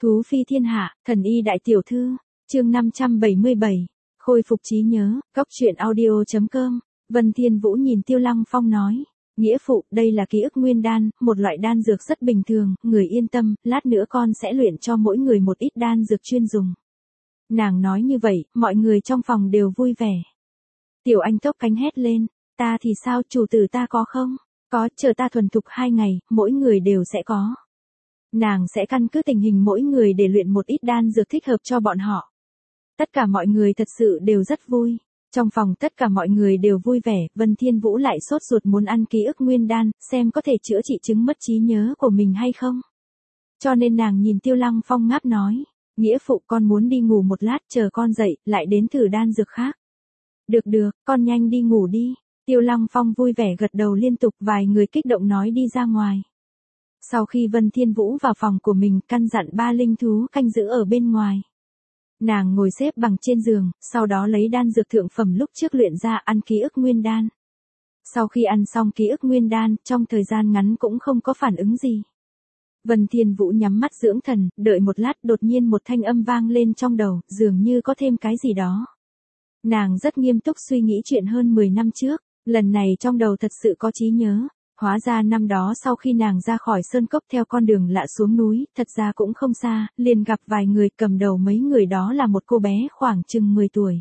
Thú phi thiên hạ, thần y đại tiểu thư, chương 577, khôi phục trí nhớ, góc truyện audio.com, Vân Thiên Vũ nhìn Tiêu Lăng Phong nói, nghĩa phụ, đây là ký ức nguyên đan, một loại đan dược rất bình thường, người yên tâm, lát nữa con sẽ luyện cho mỗi người một ít đan dược chuyên dùng. Nàng nói như vậy, mọi người trong phòng đều vui vẻ. Tiểu Anh tốc cánh hét lên, ta thì sao, chủ tử ta có không? Có, chờ ta thuần thục 2 ngày, mỗi người đều sẽ có. Nàng sẽ căn cứ tình hình mỗi người để luyện một ít đan dược thích hợp cho bọn họ. Tất cả mọi người thật sự đều rất vui. Trong phòng tất cả mọi người đều vui vẻ, Vân Thiên Vũ lại sốt ruột muốn ăn ký ức nguyên đan, xem có thể chữa trị chứng mất trí nhớ của mình hay không. Cho nên nàng nhìn Tiêu Lăng Phong ngáp nói, nghĩa phụ con muốn đi ngủ một lát, chờ con dậy, lại đến thử đan dược khác. Được, con nhanh đi ngủ đi. Tiêu Lăng Phong vui vẻ gật đầu liên tục, vài người kích động nói đi ra ngoài. Sau khi Vân Thiên Vũ vào phòng của mình, căn dặn 3 linh thú canh giữ ở bên ngoài. Nàng ngồi xếp bằng trên giường, sau đó lấy đan dược thượng phẩm lúc trước luyện ra ăn ký ức nguyên đan. Sau khi ăn xong ký ức nguyên đan, trong thời gian ngắn cũng không có phản ứng gì. Vân Thiên Vũ nhắm mắt dưỡng thần, đợi một lát đột nhiên một thanh âm vang lên trong đầu, dường như có thêm cái gì đó. Nàng rất nghiêm túc suy nghĩ chuyện hơn 10 năm trước, lần này trong đầu thật sự có trí nhớ. Hóa ra năm đó sau khi nàng ra khỏi sơn cốc theo con đường lạ xuống núi, thật ra cũng không xa, liền gặp vài người, cầm đầu mấy người đó là một cô bé khoảng chừng 10 tuổi.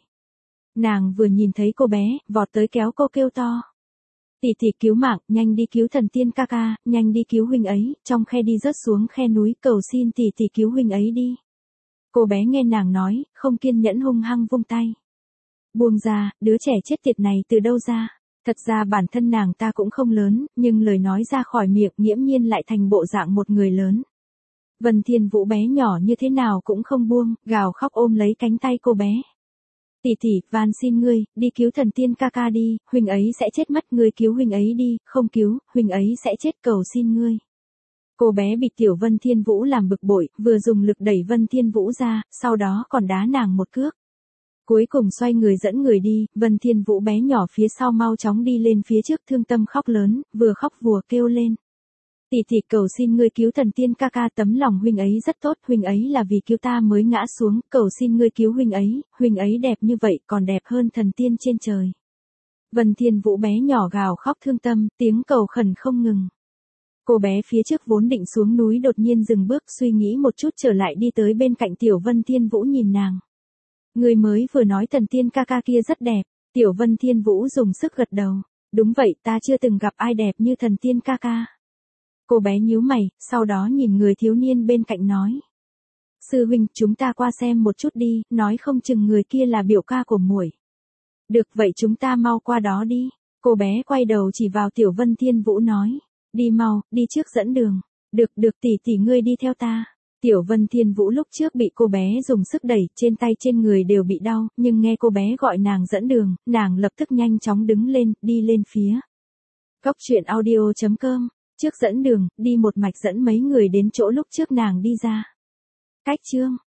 Nàng vừa nhìn thấy cô bé, vọt tới kéo cô kêu to. Tỷ tỷ cứu mạng, nhanh đi cứu thần tiên ca ca, nhanh đi cứu huynh ấy, trong khe đi rớt xuống khe núi, cầu xin tỷ tỷ cứu huynh ấy đi. Cô bé nghe nàng nói, không kiên nhẫn hung hăng vung tay. Buông ra, đứa trẻ chết tiệt này từ đâu ra? Thật ra bản thân nàng ta cũng không lớn, nhưng lời nói ra khỏi miệng nghiễm nhiên lại thành bộ dạng một người lớn. Vân Thiên Vũ bé nhỏ như thế nào cũng không buông, gào khóc ôm lấy cánh tay cô bé. Tỷ tỷ, van xin ngươi, đi cứu thần tiên ca ca đi, huynh ấy sẽ chết mất, ngươi cứu huynh ấy đi, không cứu, huynh ấy sẽ chết, cầu xin ngươi. Cô bé bị tiểu Vân Thiên Vũ làm bực bội, vừa dùng lực đẩy Vân Thiên Vũ ra, sau đó còn đá nàng một cước. Cuối cùng xoay người dẫn người đi, Vân Thiên Vũ bé nhỏ phía sau mau chóng đi lên phía trước, thương tâm khóc lớn, vừa khóc vừa kêu lên. Tỷ tỷ, cầu xin ngươi cứu thần tiên ca ca, tấm lòng huynh ấy rất tốt, huynh ấy là vì cứu ta mới ngã xuống, cầu xin ngươi cứu huynh ấy đẹp như vậy, còn đẹp hơn thần tiên trên trời. Vân Thiên Vũ bé nhỏ gào khóc thương tâm, tiếng cầu khẩn không ngừng. Cô bé phía trước vốn định xuống núi đột nhiên dừng bước, suy nghĩ một chút trở lại đi tới bên cạnh tiểu Vân Thiên Vũ nhìn nàng. Người mới vừa nói thần tiên ca ca kia rất đẹp, tiểu Vân Thiên Vũ dùng sức gật đầu. Đúng vậy, ta chưa từng gặp ai đẹp như thần tiên ca ca. Cô bé nhíu mày, sau đó nhìn người thiếu niên bên cạnh nói. Sư huynh, chúng ta qua xem một chút đi, nói không chừng người kia là biểu ca của muội. Được vậy chúng ta mau qua đó đi. Cô bé quay đầu chỉ vào tiểu Vân Thiên Vũ nói. Đi mau, đi trước dẫn đường. Được tỷ tỷ ngươi đi theo ta. Tiểu Vân Thiên Vũ lúc trước bị cô bé dùng sức đẩy, trên tay trên người đều bị đau, nhưng nghe cô bé gọi nàng dẫn đường, nàng lập tức nhanh chóng đứng lên, đi lên phía. Góc truyện audio.com, trước dẫn đường, đi một mạch dẫn mấy người đến chỗ lúc trước nàng đi ra. Cách chương